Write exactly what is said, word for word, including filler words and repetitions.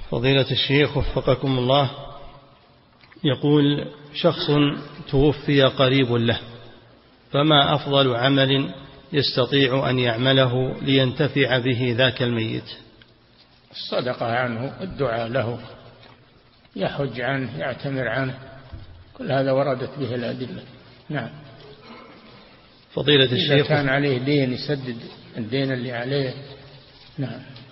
فضيلة الشيخ وفقكم الله، يقول شخص توفي قريب له، فما أفضل عمل يستطيع أن يعمله لينتفع به ذاك الميت؟ الصدقة عنه، الدعاء له، يحج عنه، يعتمر عنه، كل هذا وردت به الأدلة. نعم. فضيلة الشيخ، إذا كان عليه دين يسدد الدين اللي عليه. نعم.